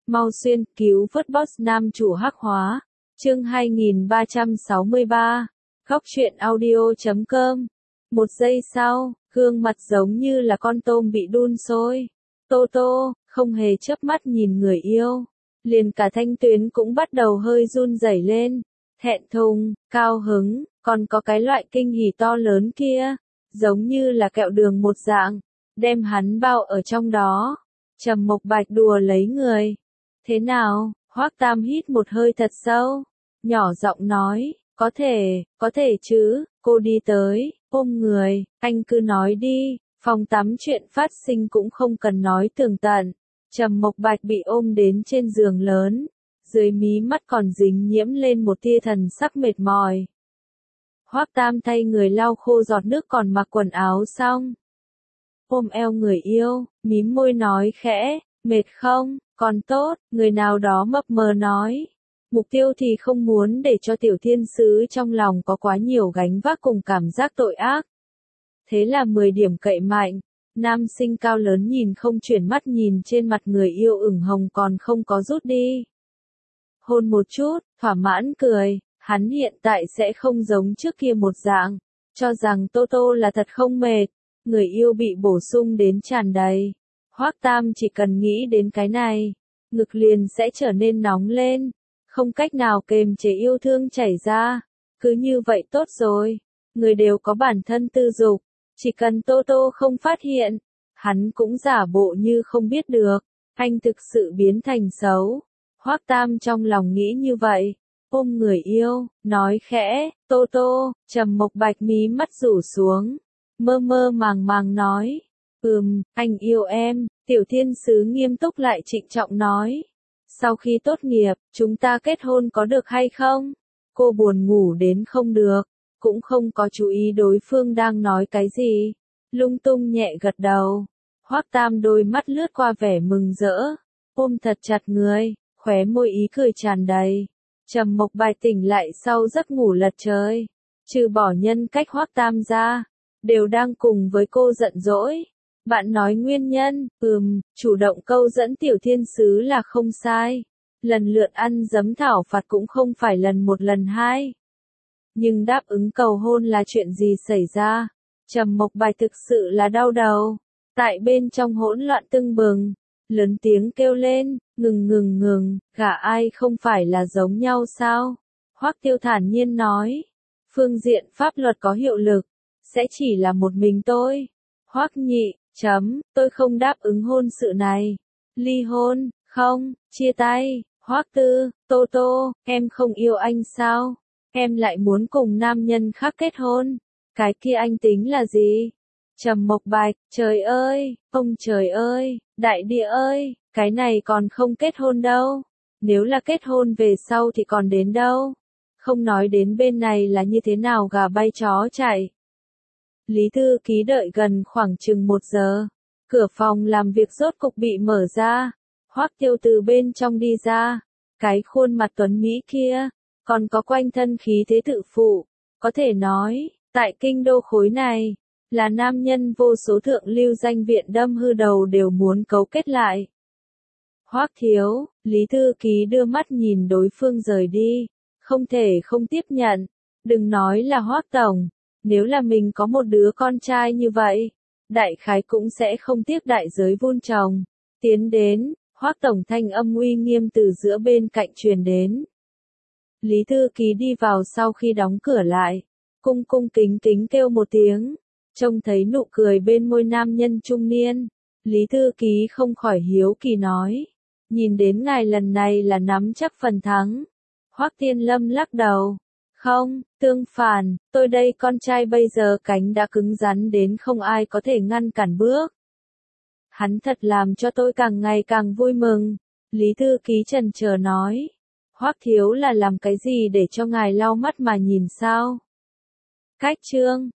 Mau xuyên cứu vớt boss nam chủ hắc hóa. Chương 2363. Góc truyện audio.com. Một giây sau, gương mặt giống như là con tôm bị đun sôi. Tô Tô không hề chớp mắt nhìn người yêu, liền cả thanh tuyến cũng bắt đầu hơi run rẩy lên, thẹn thùng, cao hứng, còn có cái loại kinh hỉ to lớn kia, giống như là kẹo đường một dạng, đem hắn bao ở trong đó. Trầm Mộc Bạch đùa lấy người. Thế nào? Hoắc Tam hít một hơi thật sâu, nhỏ giọng nói, có thể chứ. Cô đi tới, ôm người, anh cứ nói đi. Phòng tắm chuyện phát sinh cũng không cần nói tường tận. Trầm Mộc Bạch bị ôm đến trên giường lớn, dưới mí mắt còn dính nhiễm lên một tia thần sắc mệt mỏi. Hoắc Tam thay người lau khô giọt nước còn mặc quần áo xong, ôm eo người yêu, mím môi nói khẽ, mệt không? Còn tốt. Người nào đó mập mờ nói. Mục tiêu thì không muốn để cho tiểu thiên sứ trong lòng có quá nhiều gánh vác cùng cảm giác tội ác. Thế là 10 điểm cậy mạnh. Nam sinh cao lớn nhìn không chuyển mắt nhìn trên mặt người yêu ửng hồng còn không có rút đi. Hôn một chút, thỏa mãn cười, hắn hiện tại sẽ không giống trước kia một dạng, cho rằng Tô Tô là thật không mệt, người yêu bị bổ sung đến tràn đầy. Hoắc Tam chỉ cần nghĩ đến cái này, ngực liền sẽ trở nên nóng lên, không cách nào kềm chế yêu thương chảy ra. Cứ như vậy tốt rồi, người đều có bản thân tư dục, chỉ cần Tô Tô không phát hiện, hắn cũng giả bộ như không biết được, anh thực sự biến thành xấu. Hoắc Tam trong lòng nghĩ như vậy, ôm người yêu, nói khẽ, Tô Tô. Trầm Mộc Bạch mí mắt rủ xuống, mơ mơ màng màng nói, anh yêu em. Tiểu thiên sứ nghiêm túc lại trịnh trọng nói, sau khi tốt nghiệp, chúng ta kết hôn có được hay không? Cô buồn ngủ đến không được, cũng không có chú ý đối phương đang nói cái gì, lung tung nhẹ gật đầu. Hoắc Tam đôi mắt lướt qua vẻ mừng rỡ, ôm thật chặt người, khóe môi ý cười tràn đầy. Trầm Mộc Bạch tỉnh lại sau giấc ngủ lật trời, trừ bỏ nhân cách Hoắc Tam ra, đều đang cùng với cô giận dỗi. Bạn nói nguyên nhân, chủ động câu dẫn tiểu thiên sứ là không sai. Lần lượt ăn dấm thảo phạt cũng không phải lần một lần hai. Nhưng đáp ứng cầu hôn là chuyện gì xảy ra? Trầm Mộc Bạch thực sự là đau đầu. Tại bên trong hỗn loạn tưng bừng, lớn tiếng kêu lên, ngừng, gả ai không phải là giống nhau sao? Hoắc Tiêu thản nhiên nói, phương diện pháp luật có hiệu lực, sẽ chỉ là một mình tôi. Hoắc Nhị, tôi không đáp ứng hôn sự này. Ly hôn, không, chia tay. Hoắc Tư, Tô Tô, em không yêu anh sao? Em lại muốn cùng nam nhân khác kết hôn. Cái kia anh tính là gì? Trầm Mộc Bạch, trời ơi, ông trời ơi, đại địa ơi, cái này còn không kết hôn đâu. Nếu là kết hôn về sau thì còn đến đâu? Không nói đến bên này là như thế nào gà bay chó chạy. Lý thư ký đợi gần khoảng chừng 1 giờ. Cửa phòng làm việc rốt cục bị mở ra. Hoắc Tiêu từ bên trong đi ra. Cái khuôn mặt tuấn Mỹ kia, còn có quanh thân khí thế tự phụ. Có thể nói, tại kinh đô khối này, là nam nhân vô số thượng lưu danh viện đâm hư đầu đều muốn cấu kết lại. Hoắc thiếu, Lý thư ký đưa mắt nhìn đối phương rời đi. Không thể không tiếp nhận. Đừng nói là Hoắc tổng. Nếu là mình có một đứa con trai như vậy, đại khái cũng sẽ không tiếc đại giới vun trồng. Tiến đến, Hoắc tổng thanh âm uy nghiêm từ giữa bên cạnh truyền đến. Lý thư ký đi vào sau khi đóng cửa lại, cung kính kêu một tiếng, trông thấy nụ cười bên môi nam nhân trung niên, Lý thư ký không khỏi hiếu kỳ nói, nhìn đến ngài lần này là nắm chắc phần thắng. Hoắc Tiên Lâm lắc đầu. Không, tương phản, tôi đây con trai bây giờ cánh đã cứng rắn đến không ai có thể ngăn cản bước. Hắn thật làm cho tôi càng ngày càng vui mừng. Lý thư ký chần chờ nói. Hoắc thiếu là làm cái gì để cho ngài lau mắt mà nhìn sao? Cách chương